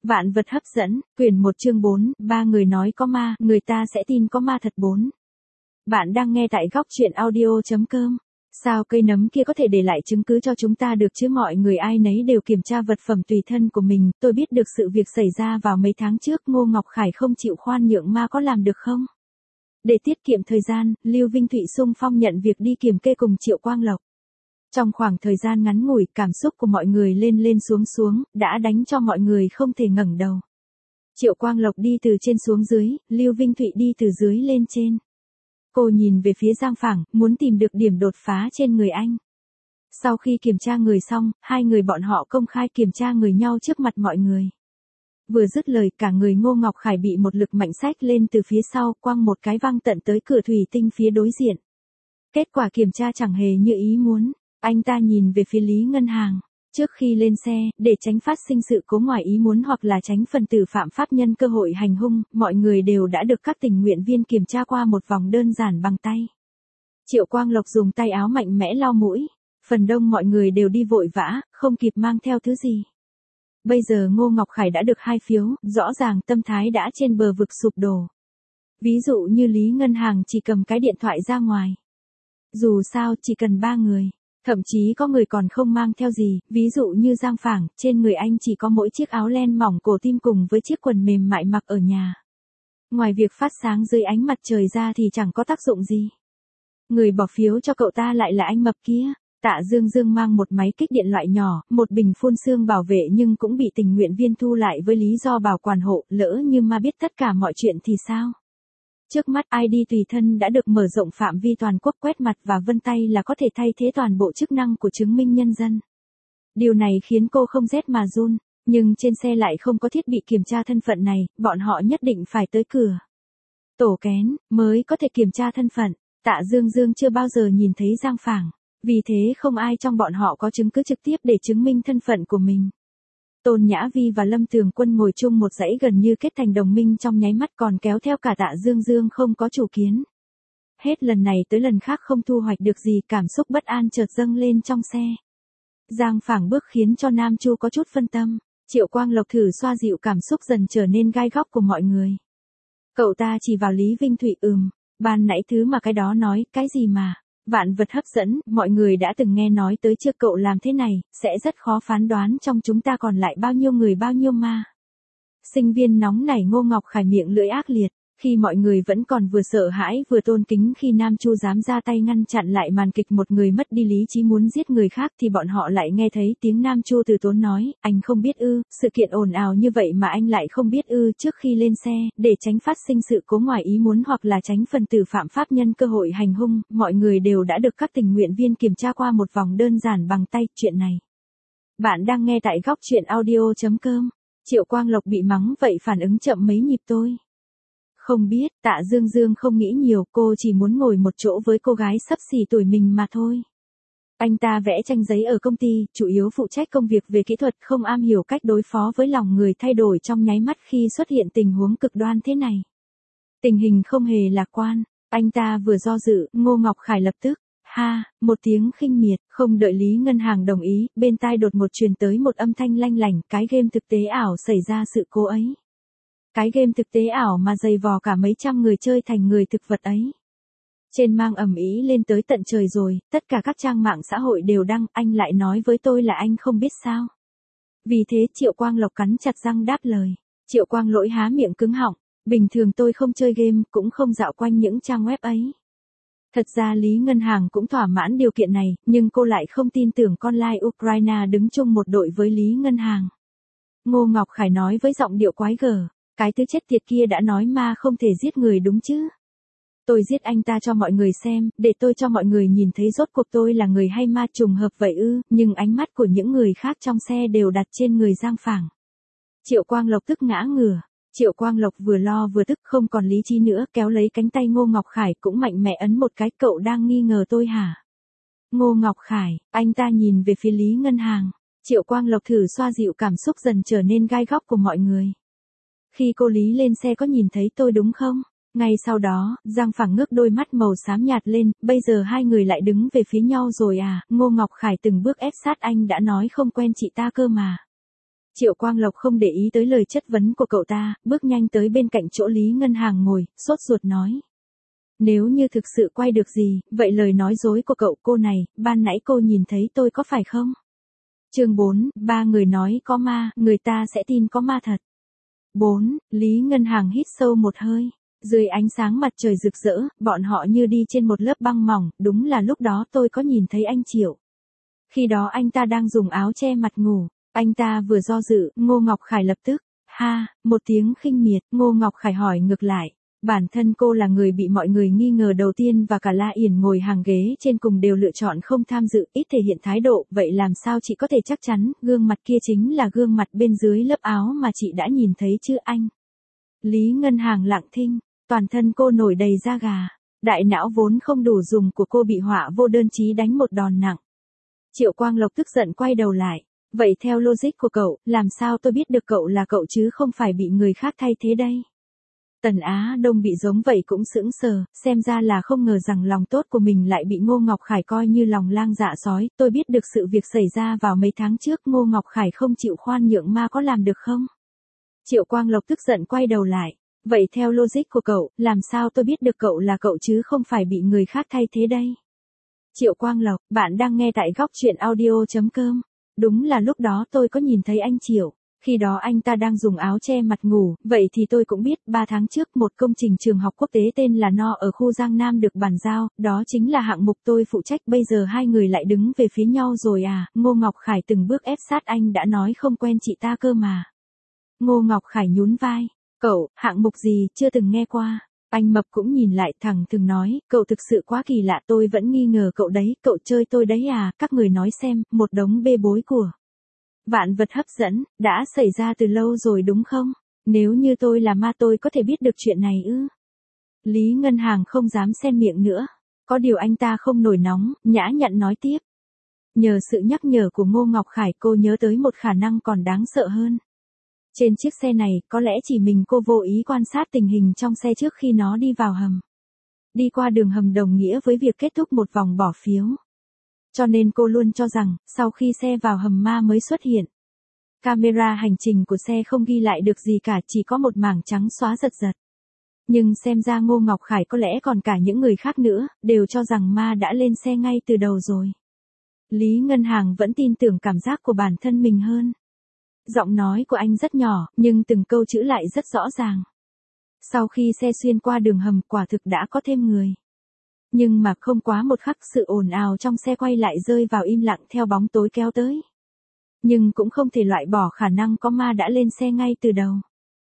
Vạn vật hấp dẫn, quyển 1 chương 4, ba người nói có ma, người ta sẽ tin có ma thật 4. Bạn đang nghe tại góc truyện audio.com. Sao cây nấm kia có thể để lại chứng cứ cho chúng ta được chứ? Mọi người ai nấy đều kiểm tra vật phẩm tùy thân của mình. Tôi biết được sự việc xảy ra vào mấy tháng trước, Ngô Ngọc Khải không chịu khoan nhượng ma có làm được không? Để tiết kiệm thời gian, Lưu Vinh Thụy xung phong nhận việc đi kiểm kê cùng Triệu Quang Lộc. Trong khoảng thời gian ngắn ngủi, cảm xúc của mọi người lên lên xuống xuống, đã đánh cho mọi người không thể ngẩng đầu. Triệu Quang Lộc đi từ trên xuống dưới, Lưu Vinh Thụy đi từ dưới lên trên. Cô nhìn về phía Giang Phảng, muốn tìm được điểm đột phá trên người anh. Sau khi kiểm tra người xong, hai người bọn họ công khai kiểm tra người nhau trước mặt mọi người. Vừa dứt lời, cả người Ngô Ngọc Khải bị một lực mạnh xách lên từ phía sau, quăng một cái văng tận tới cửa thủy tinh phía đối diện. Kết quả kiểm tra chẳng hề như ý muốn. Anh ta nhìn về phía Lý Ngân Hàng. Trước khi lên xe, để tránh phát sinh sự cố ngoài ý muốn hoặc là tránh phần tử phạm pháp nhân cơ hội hành hung, mọi người đều đã được các tình nguyện viên kiểm tra qua một vòng đơn giản bằng tay. Triệu Quang Lộc dùng tay áo mạnh mẽ lau mũi. Phần đông mọi người đều đi vội vã, không kịp mang theo thứ gì. Bây giờ Ngô Ngọc Khải đã được 2 phiếu, rõ ràng tâm thái đã trên bờ vực sụp đổ. Ví dụ như Lý Ngân Hàng chỉ cầm cái điện thoại ra ngoài. Dù sao chỉ cần 3 người. Thậm chí có người còn không mang theo gì, ví dụ như Giang Phảng, trên người anh chỉ có mỗi chiếc áo len mỏng cổ tim cùng với chiếc quần mềm mại mặc ở nhà. Ngoài việc phát sáng dưới ánh mặt trời ra thì chẳng có tác dụng gì. Người bỏ phiếu cho cậu ta lại là anh mập kia. Tạ Dương Dương mang một máy kích điện loại nhỏ, một bình phun sương bảo vệ nhưng cũng bị tình nguyện viên thu lại với lý do bảo quản hộ, lỡ như ma biết tất cả mọi chuyện thì sao? Trước mắt ID tùy thân đã được mở rộng phạm vi toàn quốc, quét mặt và vân tay là có thể thay thế toàn bộ chức năng của chứng minh nhân dân. Điều này khiến cô không rét mà run, nhưng trên xe lại không có thiết bị kiểm tra thân phận này, bọn họ nhất định phải tới cửa tổ kén mới có thể kiểm tra thân phận. Tạ Dương Dương chưa bao giờ nhìn thấy Giang Phảng, vì thế không ai trong bọn họ có chứng cứ trực tiếp để chứng minh thân phận của mình. Tôn Nhã Vi và Lâm Tường Quân ngồi chung một dãy gần như kết thành đồng minh trong nháy mắt, còn kéo theo cả Tạ Dương Dương không có chủ kiến. Hết lần này tới lần khác không thu hoạch được gì, cảm xúc bất an chợt dâng lên trong xe. Giang Phảng bước khiến cho Nam Chu có chút phân tâm. Triệu Quang Lộc thử xoa dịu cảm xúc dần trở nên gai góc của mọi người. Cậu ta chỉ vào Lý Vinh Thụy, ban nãy thứ mà cái đó nói, cái gì mà. Vạn vật hấp dẫn, mọi người đã từng nghe nói tới chưa? Cậu làm thế này, sẽ rất khó phán đoán trong chúng ta còn lại bao nhiêu người bao nhiêu ma. Sinh viên nóng nảy Ngô Ngọc Khải miệng lưỡi ác liệt, khi mọi người vẫn còn vừa sợ hãi vừa tôn kính khi Nam Chu dám ra tay ngăn chặn lại màn kịch một người mất đi lý trí muốn giết người khác thì bọn họ lại nghe thấy tiếng Nam Chu từ tốn nói, anh không biết ư, sự kiện ồn ào như vậy mà anh lại không biết ư. Trước khi lên xe, để tránh phát sinh sự cố ngoài ý muốn hoặc là tránh phần tử phạm pháp nhân cơ hội hành hung, mọi người đều đã được các tình nguyện viên kiểm tra qua một vòng đơn giản bằng tay. Chuyện này bạn đang nghe tại góc truyện audio.com. Triệu Quang Lộc bị mắng vậy phản ứng chậm mấy nhịp tôi không biết. Tạ Dương Dương không nghĩ nhiều, cô chỉ muốn ngồi một chỗ với cô gái xấp xỉ tuổi mình mà thôi. Anh ta vẽ tranh giấy ở công ty, chủ yếu phụ trách công việc về kỹ thuật, không am hiểu cách đối phó với lòng người thay đổi trong nháy mắt khi xuất hiện tình huống cực đoan thế này. Tình hình không hề lạc quan, anh ta vừa do dự, Ngô Ngọc Khải lập tức, một tiếng khinh miệt, không đợi Lý Ngân Hàng đồng ý, bên tai đột ngột truyền tới một âm thanh lanh lảnh, cái game thực tế ảo xảy ra sự cố ấy. Cái game thực tế ảo mà dày vò cả mấy trăm người chơi thành người thực vật ấy. Trên mang ầm ĩ lên tới tận trời rồi, tất cả các trang mạng xã hội đều đăng, anh lại nói với tôi là anh không biết sao. Vì thế Triệu Quang Lộc cắn chặt răng đáp lời. Triệu Quang Lỗi há miệng cứng họng, bình thường tôi không chơi game, cũng không dạo quanh những trang web ấy. Thật ra Lý Ngân Hàng cũng thỏa mãn điều kiện này, nhưng cô lại không tin tưởng con lai Ukraine đứng chung một đội với Lý Ngân Hàng. Ngô Ngọc Khải nói với giọng điệu quái gở. Cái thứ chết tiệt kia đã nói ma không thể giết người đúng chứ. Tôi giết anh ta cho mọi người xem, để tôi cho mọi người nhìn thấy rốt cuộc tôi là người hay ma. Trùng hợp vậy ư? Nhưng ánh mắt của những người khác trong xe đều đặt trên người Giang Phảng. Triệu Quang Lộc tức ngã ngửa. Triệu Quang Lộc vừa lo vừa tức, không còn lý trí nữa, kéo lấy cánh tay Ngô Ngọc Khải cũng mạnh mẽ ấn một cái. Cậu đang nghi ngờ tôi hả? Ngô Ngọc Khải, anh ta nhìn về phía Lý Ngân Hàng. Triệu Quang Lộc thử xoa dịu cảm xúc dần trở nên gai góc của mọi người. Khi cô Lý lên xe có nhìn thấy tôi đúng không? Ngay sau đó, Giang Phảng ngước đôi mắt màu xám nhạt lên, bây giờ hai người lại đứng về phía nhau rồi à? Ngô Ngọc Khải từng bước ép sát, anh đã nói không quen chị ta cơ mà. Triệu Quang Lộc không để ý tới lời chất vấn của cậu ta, bước nhanh tới bên cạnh chỗ Lý Ngân Hàng ngồi, sốt ruột nói. Nếu như thực sự quay được gì, vậy lời nói dối của cậu cô này, ban nãy cô nhìn thấy tôi có phải không? Chương 4, ba người nói có ma, người ta sẽ tin có ma thật. 4. Lý Ngân Hàng hít sâu một hơi. Dưới ánh sáng mặt trời rực rỡ, bọn họ như đi trên một lớp băng mỏng, đúng là lúc đó tôi có nhìn thấy anh Triệu. Khi đó anh ta đang dùng áo che mặt ngủ, anh ta vừa do dự, Ngô Ngọc Khải lập tức, ha, một tiếng khinh miệt, Ngô Ngọc Khải hỏi ngược lại. Bản thân cô là người bị mọi người nghi ngờ đầu tiên và cả La Yển ngồi hàng ghế trên cùng đều lựa chọn không tham dự, ít thể hiện thái độ, vậy làm sao chị có thể chắc chắn, gương mặt kia chính là gương mặt bên dưới lớp áo mà chị đã nhìn thấy chứ anh? Lý Ngân Hàng lặng thinh, toàn thân cô nổi đầy da gà, đại não vốn không đủ dùng của cô bị họa vô đơn chí đánh một đòn nặng. Triệu Quang Lộc tức giận quay đầu lại, vậy theo logic của cậu, làm sao tôi biết được cậu là cậu chứ không phải bị người khác thay thế đây? Tần Á Đông bị giống vậy cũng sững sờ, xem ra là không ngờ rằng lòng tốt của mình lại bị Ngô Ngọc Khải coi như lòng lang dạ sói, tôi biết được sự việc xảy ra vào mấy tháng trước, Ngô Ngọc Khải không chịu khoan nhượng ma có làm được không? Triệu Quang Lộc tức giận quay đầu lại, vậy theo logic của cậu, làm sao tôi biết được cậu là cậu chứ không phải bị người khác thay thế đây? Triệu Quang Lộc, bạn đang nghe tại góc truyện audio.com. Đúng là lúc đó tôi có nhìn thấy anh Triệu. Khi đó anh ta đang dùng áo che mặt ngủ, vậy thì tôi cũng biết, 3 tháng trước một công trình trường học quốc tế tên là No ở khu Giang Nam được bàn giao, đó chính là hạng mục tôi phụ trách, bây giờ hai người lại đứng về phía nhau rồi à, Ngô Ngọc Khải từng bước ép sát, anh đã nói không quen chị ta cơ mà. Ngô Ngọc Khải nhún vai, cậu, hạng mục gì, chưa từng nghe qua. Anh Mập cũng nhìn lại thẳng thừng nói, cậu thực sự quá kỳ lạ, tôi vẫn nghi ngờ cậu đấy, cậu chơi tôi đấy à, các người nói xem, một đống bê bối của vạn vật hấp dẫn, đã xảy ra từ lâu rồi đúng không? Nếu như tôi là ma tôi có thể biết được chuyện này ư? Lý Ngân Hàng không dám xen miệng nữa. Có điều anh ta không nổi nóng, nhã nhặn nói tiếp. Nhờ sự nhắc nhở của Ngô Ngọc Khải cô nhớ tới một khả năng còn đáng sợ hơn. Trên chiếc xe này, có lẽ chỉ mình cô vô ý quan sát tình hình trong xe trước khi nó đi vào hầm. Đi qua đường hầm đồng nghĩa với việc kết thúc một vòng bỏ phiếu. Cho nên cô luôn cho rằng, sau khi xe vào hầm ma mới xuất hiện. Camera hành trình của xe không ghi lại được gì cả, chỉ có một mảng trắng xóa giật giật. Nhưng xem ra Ngô Ngọc Khải có lẽ còn cả những người khác nữa, đều cho rằng ma đã lên xe ngay từ đầu rồi. Lý Ngân Hàng vẫn tin tưởng cảm giác của bản thân mình hơn. Giọng nói của anh rất nhỏ, nhưng từng câu chữ lại rất rõ ràng. Sau khi xe xuyên qua đường hầm quả thực đã có thêm người. Nhưng mà không quá một khắc sự ồn ào trong xe quay lại rơi vào im lặng theo bóng tối kéo tới. Nhưng cũng không thể loại bỏ khả năng có ma đã lên xe ngay từ đầu.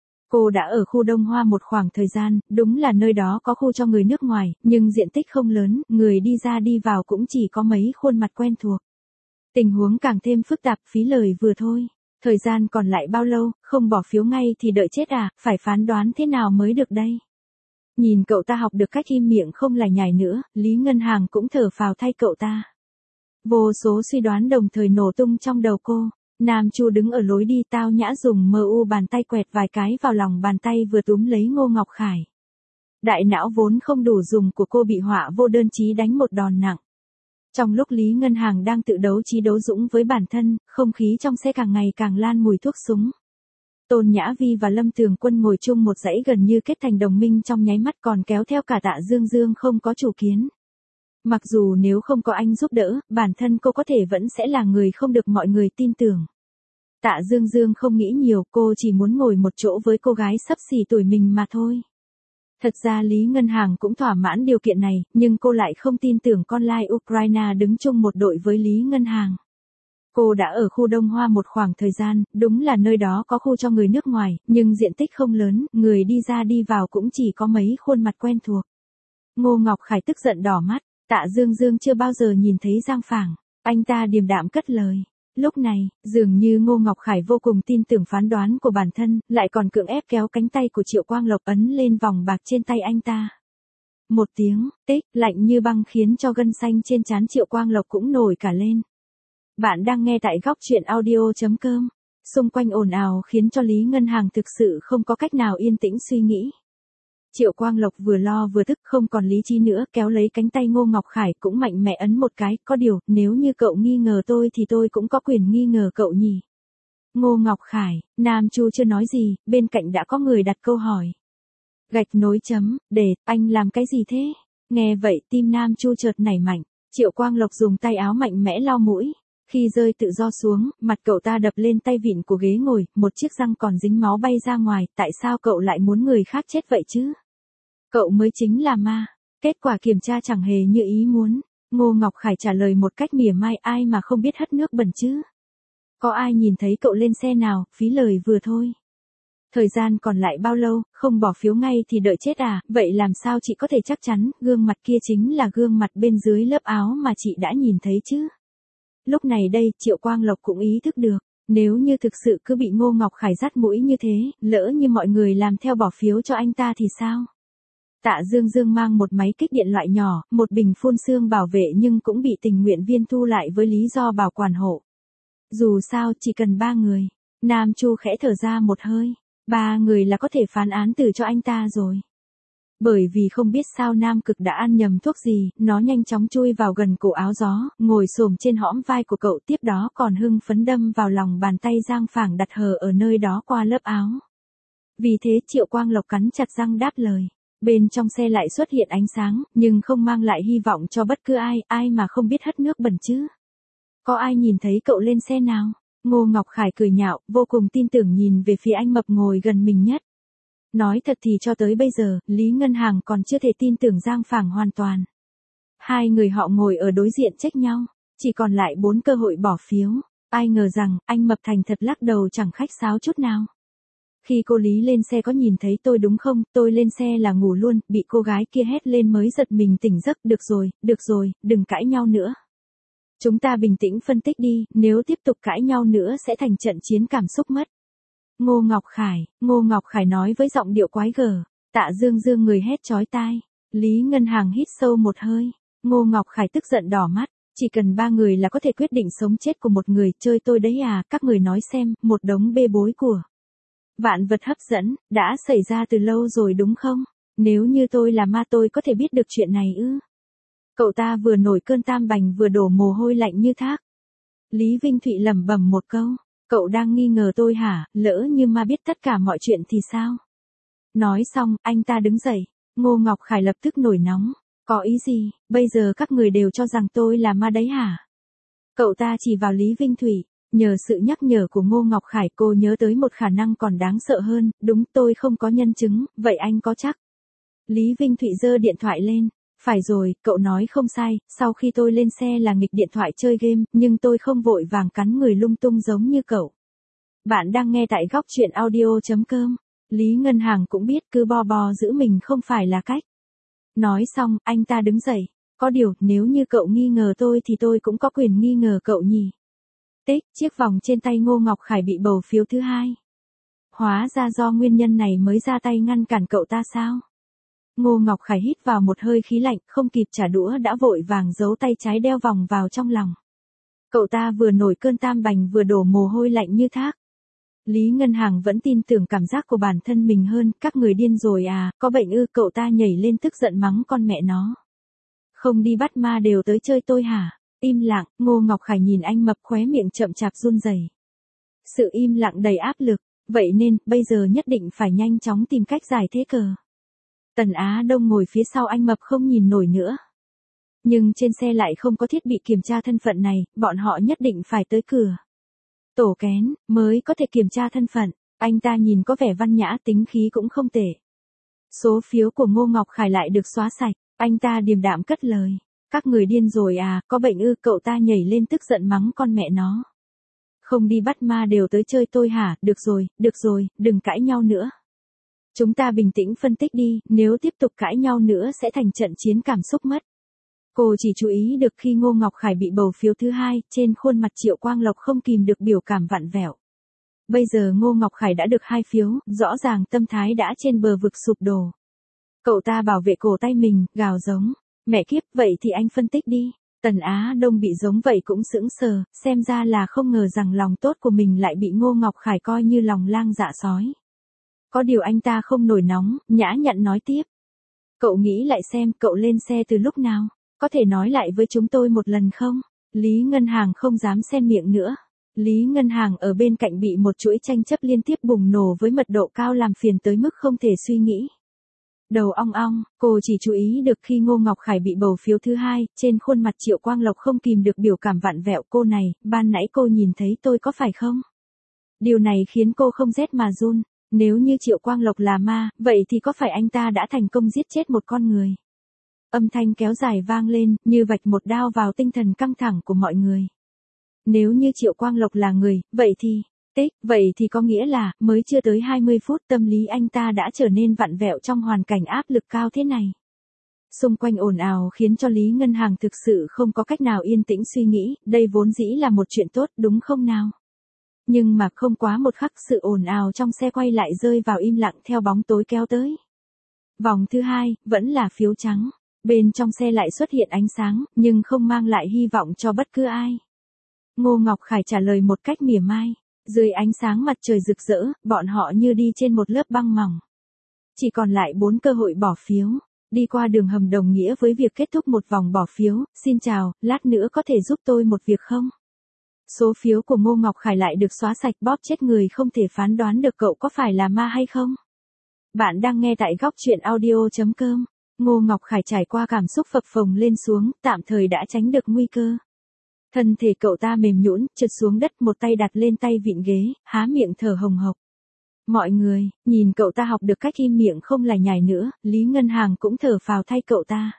Cô đã ở khu Đông Hoa một khoảng thời gian, đúng là nơi đó có khu cho người nước ngoài, nhưng diện tích không lớn, người đi ra đi vào cũng chỉ có mấy khuôn mặt quen thuộc. Tình huống càng thêm phức tạp, phí lời vừa thôi. Thời gian còn lại bao lâu, không bỏ phiếu ngay thì đợi chết à, phải phán đoán thế nào mới được đây? Nhìn cậu ta học được cách im miệng không lải nhải nữa, Lý Ngân Hàng cũng thở phào thay cậu ta. Vô số suy đoán đồng thời nổ tung trong đầu cô. Nam Chu đứng ở lối đi tao nhã dùng mu bàn tay quẹt vài cái vào lòng bàn tay vừa túm lấy Ngô Ngọc Khải. Đại não vốn không đủ dùng của cô bị họa vô đơn chí đánh một đòn nặng. Trong lúc Lý Ngân Hàng đang tự đấu trí đấu dũng với bản thân, không khí trong xe càng ngày càng lan mùi thuốc súng. Tôn Nhã Vi và Lâm Tường Quân ngồi chung một dãy gần như kết thành đồng minh trong nháy mắt, còn kéo theo cả Tạ Dương Dương không có chủ kiến. Mặc dù nếu không có anh giúp đỡ, bản thân cô có thể vẫn sẽ là người không được mọi người tin tưởng. Tạ Dương Dương không nghĩ nhiều, cô chỉ muốn ngồi một chỗ với cô gái xấp xỉ tuổi mình mà thôi. Thật ra Lý Ngân Hàng cũng thỏa mãn điều kiện này, nhưng cô lại không tin tưởng con lai Ukraine đứng chung một đội với Lý Ngân Hàng. Cô đã ở khu Đông Hoa một khoảng thời gian, đúng là nơi đó có khu cho người nước ngoài, nhưng diện tích không lớn, người đi ra đi vào cũng chỉ có mấy khuôn mặt quen thuộc. Ngô Ngọc Khải tức giận đỏ mắt, Tạ Dương Dương chưa bao giờ nhìn thấy Giang Phảng, anh ta điềm đạm cất lời. Lúc này, dường như Ngô Ngọc Khải vô cùng tin tưởng phán đoán của bản thân, lại còn cưỡng ép kéo cánh tay của Triệu Quang Lộc ấn lên vòng bạc trên tay anh ta. Một tiếng, tích, lạnh như băng khiến cho gân xanh trên trán Triệu Quang Lộc cũng nổi cả lên. Bạn đang nghe tại góc truyện audio.com. Xung quanh ồn ào khiến cho Lý Ngân Hàng thực sự không có cách nào yên tĩnh suy nghĩ. Triệu Quang Lộc vừa lo vừa tức không còn lý trí nữa, kéo lấy cánh tay Ngô Ngọc Khải cũng mạnh mẽ ấn một cái, có điều, nếu như cậu nghi ngờ tôi thì tôi cũng có quyền nghi ngờ cậu nhỉ. Ngô Ngọc Khải, Nam Chu chưa nói gì, bên cạnh đã có người đặt câu hỏi. Gạch nối chấm, để, anh làm cái gì thế? Nghe vậy tim Nam Chu chợt nảy mạnh, Triệu Quang Lộc dùng tay áo mạnh mẽ lau mũi. Khi rơi tự do xuống, mặt cậu ta đập lên tay vịn của ghế ngồi, một chiếc răng còn dính máu bay ra ngoài, tại sao cậu lại muốn người khác chết vậy chứ? Cậu mới chính là ma. Kết quả kiểm tra chẳng hề như ý muốn. Ngô Ngọc Khải trả lời một cách mỉa mai, ai mà không biết hất nước bẩn chứ? Có ai nhìn thấy cậu lên xe nào, phí lời vừa thôi. Thời gian còn lại bao lâu, không bỏ phiếu ngay thì đợi chết à, vậy làm sao chị có thể chắc chắn, gương mặt kia chính là gương mặt bên dưới lớp áo mà chị đã nhìn thấy chứ? Lúc này đây, Triệu Quang Lộc cũng ý thức được, nếu như thực sự cứ bị Ngô Ngọc Khải dắt mũi như thế, lỡ như mọi người làm theo bỏ phiếu cho anh ta thì sao? Tạ Dương Dương mang một máy kích điện loại nhỏ, một bình phun sương bảo vệ nhưng cũng bị tình nguyện viên thu lại với lý do bảo quản hộ. Dù sao chỉ cần 3 người, Nam Chu khẽ thở ra một hơi, 3 người là có thể phán án tử cho anh ta rồi. Bởi vì không biết sao Nam Cực đã ăn nhầm thuốc gì, nó nhanh chóng chui vào gần cổ áo Gió, ngồi xổm trên hõm vai của cậu, tiếp đó còn hưng phấn đâm vào lòng bàn tay Giang Phảng đặt hờ ở nơi đó qua lớp áo. Vì thế Triệu Quang Lộc cắn chặt răng đáp lời. Bên trong xe lại xuất hiện ánh sáng, nhưng không mang lại hy vọng cho bất cứ ai, ai mà không biết hất nước bẩn chứ. Có ai nhìn thấy cậu lên xe nào? Ngô Ngọc Khải cười nhạo, vô cùng tin tưởng nhìn về phía anh mập ngồi gần mình nhất. Nói thật thì cho tới bây giờ, Lý Ngân Hàng còn chưa thể tin tưởng Giang Phảng hoàn toàn. Hai người họ ngồi ở đối diện trách nhau, chỉ còn lại 4 cơ hội bỏ phiếu. Ai ngờ rằng, anh mập thành thật lắc đầu chẳng khách sáo chút nào. Khi cô Lý lên xe có nhìn thấy tôi đúng không, tôi lên xe là ngủ luôn, bị cô gái kia hét lên mới giật mình tỉnh giấc, được rồi, đừng cãi nhau nữa. Chúng ta bình tĩnh phân tích đi, nếu tiếp tục cãi nhau nữa sẽ thành trận chiến cảm xúc mất. Ngô Ngọc Khải nói với giọng điệu quái gở. Tạ Dương Dương người hét chói tai. Lý Ngân Hàng hít sâu một hơi. Ngô Ngọc Khải tức giận đỏ mắt. Chỉ cần 3 người là có thể quyết định sống chết của một người, chơi tôi đấy à, các người nói xem, một đống bê bối của vạn vật hấp dẫn, đã xảy ra từ lâu rồi đúng không? Nếu như tôi là ma tôi có thể biết được chuyện này ư? Cậu ta vừa nổi cơn tam bành vừa đổ mồ hôi lạnh như thác. Lý Vinh Thụy lẩm bẩm một câu. Cậu đang nghi ngờ tôi hả, lỡ như ma biết tất cả mọi chuyện thì sao? Nói xong, anh ta đứng dậy. Ngô Ngọc Khải lập tức nổi nóng. Có ý gì, bây giờ các người đều cho rằng tôi là ma đấy hả? Cậu ta chỉ vào Lý Vinh Thụy. Nhờ sự nhắc nhở của Ngô Ngọc Khải cô nhớ tới một khả năng còn đáng sợ hơn, đúng tôi không có nhân chứng, vậy anh có chắc? Lý Vinh Thụy giơ điện thoại lên. Phải rồi, cậu nói không sai, sau khi tôi lên xe là nghịch điện thoại chơi game, nhưng tôi không vội vàng cắn người lung tung giống như cậu. Bạn đang nghe tại góc truyện audio.com. Lý Ngân Hàng cũng biết cứ bo giữ mình không phải là cách. Nói xong, anh ta đứng dậy. Có điều, nếu như cậu nghi ngờ tôi thì tôi cũng có quyền nghi ngờ cậu nhỉ. Tích, chiếc vòng trên tay Ngô Ngọc Khải bị bầu phiếu thứ 2. Hóa ra do nguyên nhân này mới ra tay ngăn cản cậu ta sao? Ngô Ngọc Khải hít vào một hơi khí lạnh, không kịp trả đũa đã vội vàng giấu tay trái đeo vòng vào trong lòng. Cậu ta vừa nổi cơn tam bành vừa đổ mồ hôi lạnh như thác. Lý Ngân Hàng vẫn tin tưởng cảm giác của bản thân mình hơn, các người điên rồi à, có bệnh ư, cậu ta nhảy lên tức giận mắng con mẹ nó. Không đi bắt ma đều tới chơi tôi hả? Im lặng, Ngô Ngọc Khải nhìn anh mập khóe miệng chậm chạp run rẩy. Sự im lặng đầy áp lực, vậy nên, bây giờ nhất định phải nhanh chóng tìm cách giải thế cờ. Tần Á Đông ngồi phía sau anh mập không nhìn nổi nữa. Nhưng trên xe lại không có thiết bị kiểm tra thân phận này, bọn họ nhất định phải tới cửa tổ kén, mới có thể kiểm tra thân phận. Anh ta nhìn có vẻ văn nhã, tính khí cũng không tệ. Số phiếu của Ngô Ngọc Khải lại được xóa sạch, anh ta điềm đạm cất lời. Các người điên rồi à, có bệnh ư, cậu ta nhảy lên tức giận mắng con mẹ nó. Không đi bắt ma đều tới chơi tôi hả, được rồi, đừng cãi nhau nữa. Chúng ta bình tĩnh phân tích đi, nếu tiếp tục cãi nhau nữa sẽ thành trận chiến cảm xúc mất. Cô chỉ chú ý được khi Ngô Ngọc Khải bị bầu phiếu thứ 2, trên khuôn mặt Triệu Quang Lộc không kìm được biểu cảm vặn vẹo. Bây giờ Ngô Ngọc Khải đã được 2 phiếu, rõ ràng tâm thái đã trên bờ vực sụp đổ. Cậu ta bảo vệ cổ tay mình, gào giống. Mẹ kiếp, vậy thì anh phân tích đi. Tần Á Đông bị giống vậy cũng sững sờ, xem ra là không ngờ rằng lòng tốt của mình lại bị Ngô Ngọc Khải coi như lòng lang dạ sói. Có điều anh ta không nổi nóng, nhã nhặn nói tiếp. Cậu nghĩ lại xem, cậu lên xe từ lúc nào? Có thể nói lại với chúng tôi một lần không? Lý Ngân Hàng không dám xen miệng nữa. Lý Ngân Hàng ở bên cạnh bị một chuỗi tranh chấp liên tiếp bùng nổ với mật độ cao làm phiền tới mức không thể suy nghĩ. Đầu ong ong, cô chỉ chú ý được khi Ngô Ngọc Khải bị bầu phiếu thứ hai, trên khuôn mặt Triệu Quang Lộc không kìm được biểu cảm vặn vẹo. Cô này, ban nãy cô nhìn thấy tôi có phải không? Điều này khiến cô không rét mà run. Nếu như Triệu Quang Lộc là ma, vậy thì có phải anh ta đã thành công giết chết một con người? Âm thanh kéo dài vang lên, như vạch một đao vào tinh thần căng thẳng của mọi người. Nếu như Triệu Quang Lộc là người, vậy thì có nghĩa là, mới chưa tới 20 phút tâm lý anh ta đã trở nên vặn vẹo trong hoàn cảnh áp lực cao thế này. Xung quanh ồn ào khiến cho Lý Ngân Hàng thực sự không có cách nào yên tĩnh suy nghĩ, đây vốn dĩ là một chuyện tốt đúng không nào? Nhưng mà không quá một khắc sự ồn ào trong xe quay lại rơi vào im lặng theo bóng tối kéo tới. Vòng thứ hai, vẫn là phiếu trắng. Bên trong xe lại xuất hiện ánh sáng, nhưng không mang lại hy vọng cho bất cứ ai. Ngô Ngọc Khải trả lời một cách mỉa mai. Dưới ánh sáng mặt trời rực rỡ, bọn họ như đi trên một lớp băng mỏng. Chỉ còn lại 4 cơ hội bỏ phiếu. Đi qua đường hầm đồng nghĩa với việc kết thúc một vòng bỏ phiếu. Xin chào, lát nữa có thể giúp tôi một việc không? Số phiếu của Ngô Ngọc Khải lại được xóa sạch, bóp chết người không thể phán đoán được cậu có phải là ma hay không. Bạn đang nghe tại góc truyện audio.com. Ngô Ngọc Khải trải qua cảm xúc phập phồng lên xuống, tạm thời đã tránh được nguy cơ. Thân thể cậu ta mềm nhũn, trượt xuống đất, một tay đặt lên tay vịn ghế, há miệng thở hồng hộc. Mọi người, nhìn cậu ta học được cách im miệng không lải nhải nữa, Lý Ngân Hàng cũng thở phào thay cậu ta.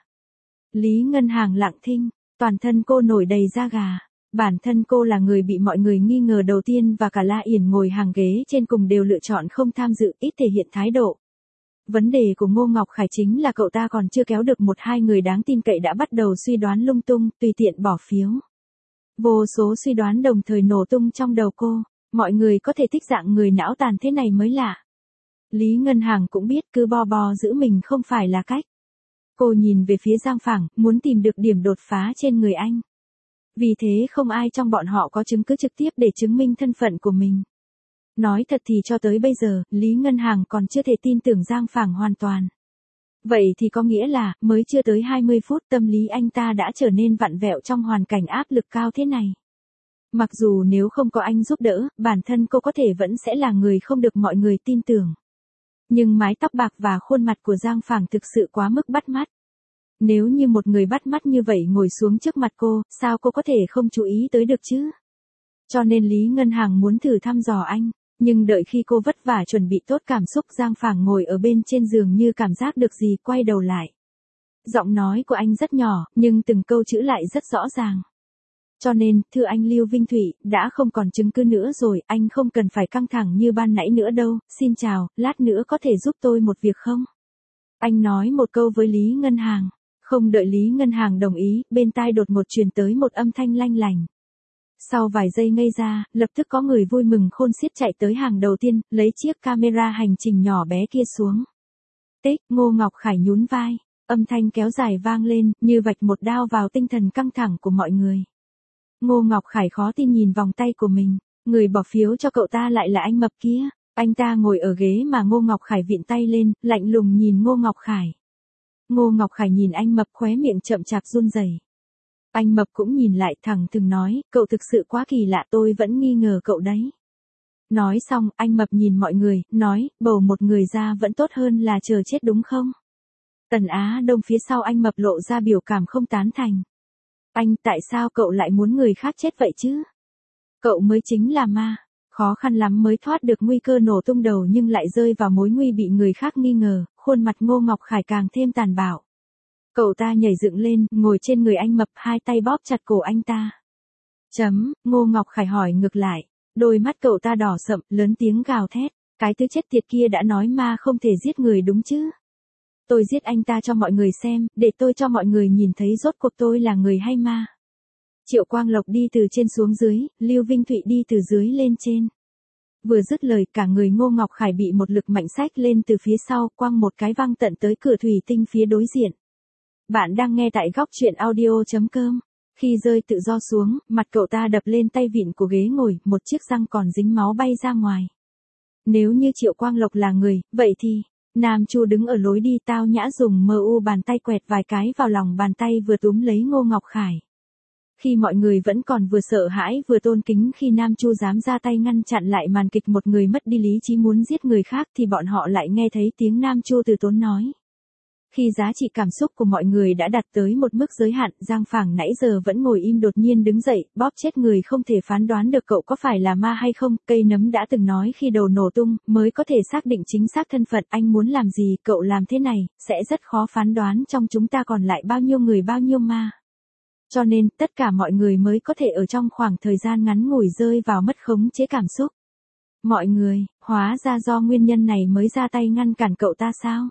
Lý Ngân Hàng lặng thinh, toàn thân cô nổi đầy da gà. Bản thân cô là người bị mọi người nghi ngờ đầu tiên và cả La Yển ngồi hàng ghế trên cùng đều lựa chọn không tham dự, ít thể hiện thái độ. Vấn đề của Ngô Ngọc Khải chính là cậu ta còn chưa kéo được 1-2 người đáng tin cậy đã bắt đầu suy đoán lung tung, tùy tiện bỏ phiếu. Vô số suy đoán đồng thời nổ tung trong đầu cô, mọi người có thể thích dạng người não tàn thế này mới lạ. Lý Ngân Hàng cũng biết cứ bo giữ mình không phải là cách. Cô nhìn về phía Giang Phảng, muốn tìm được điểm đột phá trên người anh. Vì thế không ai trong bọn họ có chứng cứ trực tiếp để chứng minh thân phận của mình. Nói thật thì cho tới bây giờ, Lý Ngân Hàng còn chưa thể tin tưởng Giang Phảng hoàn toàn. Vậy thì có nghĩa là, mới chưa tới 20 phút tâm lý anh ta đã trở nên vặn vẹo trong hoàn cảnh áp lực cao thế này. Mặc dù nếu không có anh giúp đỡ, bản thân cô có thể vẫn sẽ là người không được mọi người tin tưởng. Nhưng mái tóc bạc và khuôn mặt của Giang Phảng thực sự quá mức bắt mắt. Nếu như một người bắt mắt như vậy ngồi xuống trước mặt cô, sao cô có thể không chú ý tới được chứ? Cho nên Lý Ngân Hàng muốn thử thăm dò anh, nhưng đợi khi cô vất vả chuẩn bị tốt cảm xúc, Giang Phảng ngồi ở bên trên giường như cảm giác được gì, quay đầu lại. Giọng nói của anh rất nhỏ, nhưng từng câu chữ lại rất rõ ràng. Cho nên, thưa anh Lưu Vinh Thụy, đã không còn chứng cứ nữa rồi, anh không cần phải căng thẳng như ban nãy nữa đâu, xin chào, lát nữa có thể giúp tôi một việc không? Anh nói một câu với Lý Ngân Hàng. Không đợi Lý Ngân Hàng đồng ý, bên tai đột ngột truyền tới một âm thanh lanh lành. Sau vài giây ngây ra, lập tức có người vui mừng khôn xiết chạy tới hàng đầu tiên, lấy chiếc camera hành trình nhỏ bé kia xuống. Tích, Ngô Ngọc Khải nhún vai, âm thanh kéo dài vang lên, như vạch một đao vào tinh thần căng thẳng của mọi người. Ngô Ngọc Khải khó tin nhìn vòng tay của mình, người bỏ phiếu cho cậu ta lại là anh mập kia. Anh ta ngồi ở ghế mà Ngô Ngọc Khải vịn tay lên, lạnh lùng nhìn Ngô Ngọc Khải. Ngô Ngọc Khải nhìn anh mập, khóe miệng chậm chạp run rẩy. Anh mập cũng nhìn lại, thẳng thừng nói, cậu thực sự quá kỳ lạ, tôi vẫn nghi ngờ cậu đấy. Nói xong, anh mập nhìn mọi người, nói, bầu một người ra vẫn tốt hơn là chờ chết đúng không? Tần Á Đông phía sau anh mập lộ ra biểu cảm không tán thành. Anh, tại sao cậu lại muốn người khác chết vậy chứ? Cậu mới chính là ma. Khó khăn lắm mới thoát được nguy cơ nổ tung đầu nhưng lại rơi vào mối nguy bị người khác nghi ngờ, khuôn mặt Ngô Ngọc Khải càng thêm tàn bạo. Cậu ta nhảy dựng lên, ngồi trên người anh mập, hai tay bóp chặt cổ anh ta. Ngô Ngọc Khải hỏi ngược lại, đôi mắt cậu ta đỏ sậm, lớn tiếng gào thét, cái thứ chết tiệt kia đã nói ma không thể giết người đúng chứ? Tôi giết anh ta cho mọi người xem, để tôi cho mọi người nhìn thấy rốt cuộc tôi là người hay ma. Triệu Quang Lộc đi từ trên xuống dưới, Lưu Vinh Thụy đi từ dưới lên trên. Vừa dứt lời, cả người Ngô Ngọc Khải bị một lực mạnh xách lên từ phía sau, quăng một cái văng tận tới cửa thủy tinh phía đối diện. Bạn đang nghe tại góc truyện audio.com. Khi rơi tự do xuống, mặt cậu ta đập lên tay vịn của ghế ngồi, một chiếc răng còn dính máu bay ra ngoài. Nếu như Triệu Quang Lộc là người, vậy thì, Nam Chu đứng ở lối đi tao nhã dùng bàn tay quẹt vài cái vào lòng bàn tay vừa túm lấy Ngô Ngọc Khải. Khi mọi người vẫn còn vừa sợ hãi vừa tôn kính khi Nam Chu dám ra tay ngăn chặn lại màn kịch một người mất đi lý trí muốn giết người khác thì bọn họ lại nghe thấy tiếng Nam Chu từ tốn nói. Khi giá trị cảm xúc của mọi người đã đạt tới một mức giới hạn, Giang Phảng nãy giờ vẫn ngồi im đột nhiên đứng dậy, bóp chết người không thể phán đoán được cậu có phải là ma hay không. Cây nấm đã từng nói khi đầu nổ tung, mới có thể xác định chính xác thân phận. Anh muốn làm gì, cậu làm thế này, sẽ rất khó phán đoán trong chúng ta còn lại bao nhiêu người bao nhiêu ma. Cho nên, tất cả mọi người mới có thể ở trong khoảng thời gian ngắn ngủi rơi vào mất khống chế cảm xúc. Mọi người, hóa ra do nguyên nhân này mới ra tay ngăn cản cậu ta sao?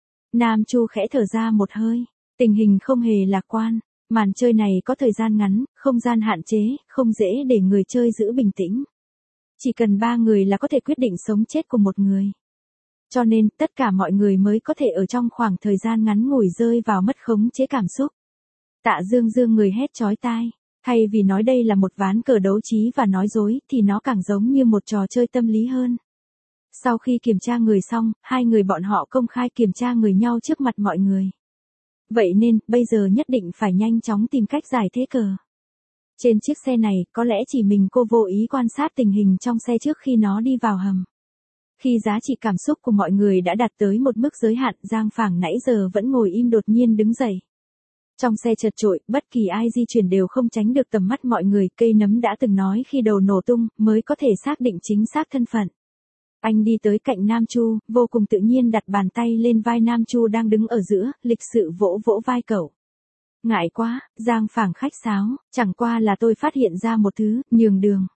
Nam Chu khẽ thở ra một hơi, tình hình không hề lạc quan, màn chơi này có thời gian ngắn, không gian hạn chế, không dễ để người chơi giữ bình tĩnh. Chỉ cần 3 người là có thể quyết định sống chết của một người. Cho nên, tất cả mọi người mới có thể ở trong khoảng thời gian ngắn ngủi rơi vào mất khống chế cảm xúc. Tạ Dương Dương người hét chói tai, thay vì nói đây là một ván cờ đấu trí và nói dối thì nó càng giống như một trò chơi tâm lý hơn. Sau khi kiểm tra người xong, 2 người bọn họ công khai kiểm tra người nhau trước mặt mọi người. Vậy nên, bây giờ nhất định phải nhanh chóng tìm cách giải thế cờ. Trên chiếc xe này, có lẽ chỉ mình cô vô ý quan sát tình hình trong xe trước khi nó đi vào hầm. Khi giá trị cảm xúc của mọi người đã đạt tới một mức giới hạn, Giang Phảng nãy giờ vẫn ngồi im đột nhiên đứng dậy. Trong xe chật chội, bất kỳ ai di chuyển đều không tránh được tầm mắt mọi người. Cây nấm đã từng nói khi đầu nổ tung, mới có thể xác định chính xác thân phận. Anh đi tới cạnh Nam Chu, vô cùng tự nhiên đặt bàn tay lên vai Nam Chu đang đứng ở giữa, lịch sự vỗ vỗ vai cậu. Ngại quá, Giang Phảng khách sáo, chẳng qua là tôi phát hiện ra một thứ, nhường đường.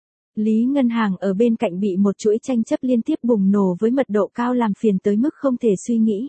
Lý Ngân Hàng ở bên cạnh bị một chuỗi tranh chấp liên tiếp bùng nổ với mật độ cao làm phiền tới mức không thể suy nghĩ.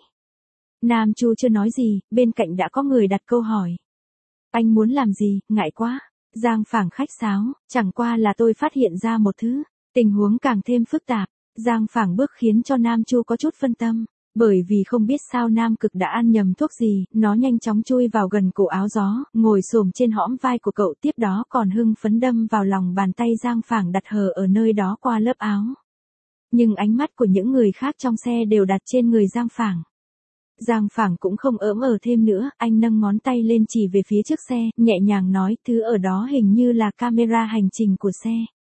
Nam Chu chưa nói gì, bên cạnh đã có người đặt câu hỏi. Anh muốn làm gì, ngại quá. Giang Phảng khách sáo, chẳng qua là tôi phát hiện ra một thứ. Tình huống càng thêm phức tạp. Giang Phảng bước khiến cho Nam Chu có chút phân tâm. Bởi vì không biết sao Nam Cực đã ăn nhầm thuốc gì, nó nhanh chóng chui vào gần cổ áo gió, ngồi xổm trên hõm vai của cậu, tiếp đó còn hưng phấn đâm vào lòng bàn tay Giang Phảng đặt hờ ở nơi đó qua lớp áo. Nhưng ánh mắt của những người khác trong xe đều đặt trên người Giang Phảng. Giang Phảng cũng không ỡm ở thêm nữa, anh nâng ngón tay lên chỉ về phía trước xe, nhẹ nhàng nói, thứ ở đó hình như là camera hành trình của xe.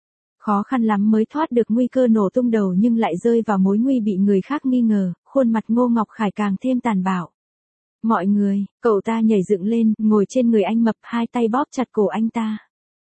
Khó khăn lắm mới thoát được nguy cơ nổ tung đầu nhưng lại rơi vào mối nguy bị người khác nghi ngờ, khuôn mặt Ngô Ngọc Khải càng thêm tàn bạo. Mọi người, cậu ta nhảy dựng lên, ngồi trên người anh mập, 2 tay bóp chặt cổ anh ta.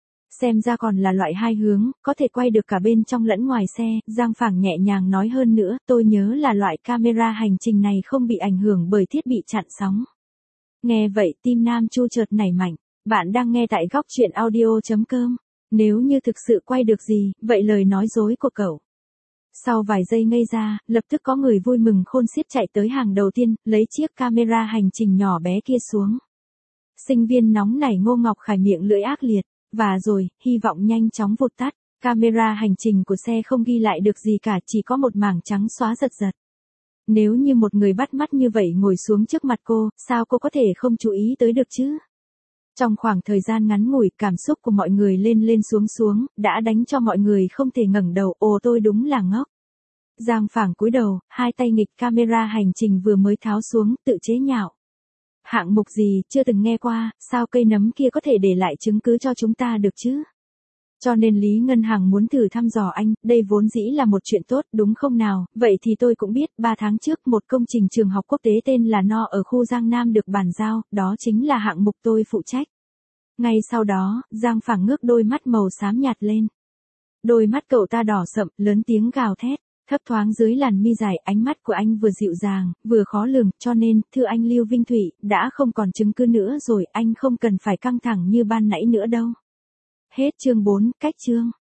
Xem ra còn là loại 2 hướng, có thể quay được cả bên trong lẫn ngoài xe, Giang Phảng nhẹ nhàng nói hơn nữa, tôi nhớ là loại camera hành trình này không bị ảnh hưởng bởi thiết bị chặn sóng. Nghe vậy tim Nam Chu chợt nảy mạnh, bạn đang nghe tại góc truyện audio.com. Nếu như thực sự quay được gì, vậy lời nói dối của cậu. Sau vài giây ngây ra, lập tức có người vui mừng khôn xiết chạy tới hàng đầu tiên, lấy chiếc camera hành trình nhỏ bé kia xuống. Sinh viên nóng nảy Ngô Ngọc Khải miệng lưỡi ác liệt, và rồi, hy vọng nhanh chóng vụt tắt. Camera hành trình của xe không ghi lại được gì cả, chỉ có một mảng trắng xóa giật giật. Nếu như một người bắt mắt như vậy ngồi xuống trước mặt cô, sao cô có thể không chú ý tới được chứ? Trong khoảng thời gian ngắn ngủi, cảm xúc của mọi người lên lên xuống xuống, đã đánh cho mọi người không thể ngẩng đầu, ồ tôi đúng là ngốc. Giang Phảng cúi đầu, 2 tay nghịch camera hành trình vừa mới tháo xuống, tự chế nhạo. Hạng mục gì, chưa từng nghe qua, sao cây nấm kia có thể để lại chứng cứ cho chúng ta được chứ? Cho nên Lý Ngân Hàng muốn thử thăm dò anh, đây vốn dĩ là một chuyện tốt, đúng không nào? Vậy thì tôi cũng biết, 3 tháng trước một công trình trường học quốc tế tên là No ở khu Giang Nam được bàn giao, đó chính là hạng mục tôi phụ trách. Ngay sau đó, Giang Phảng ngước đôi mắt màu xám nhạt lên. Đôi mắt cậu ta đỏ sậm, lớn tiếng gào thét, thấp thoáng dưới làn mi dài, ánh mắt của anh vừa dịu dàng, vừa khó lường, cho nên, thưa anh Lưu Vinh Thụy, đã không còn chứng cứ nữa rồi, anh không cần phải căng thẳng như ban nãy nữa đâu. Hết chương 4, cách chương.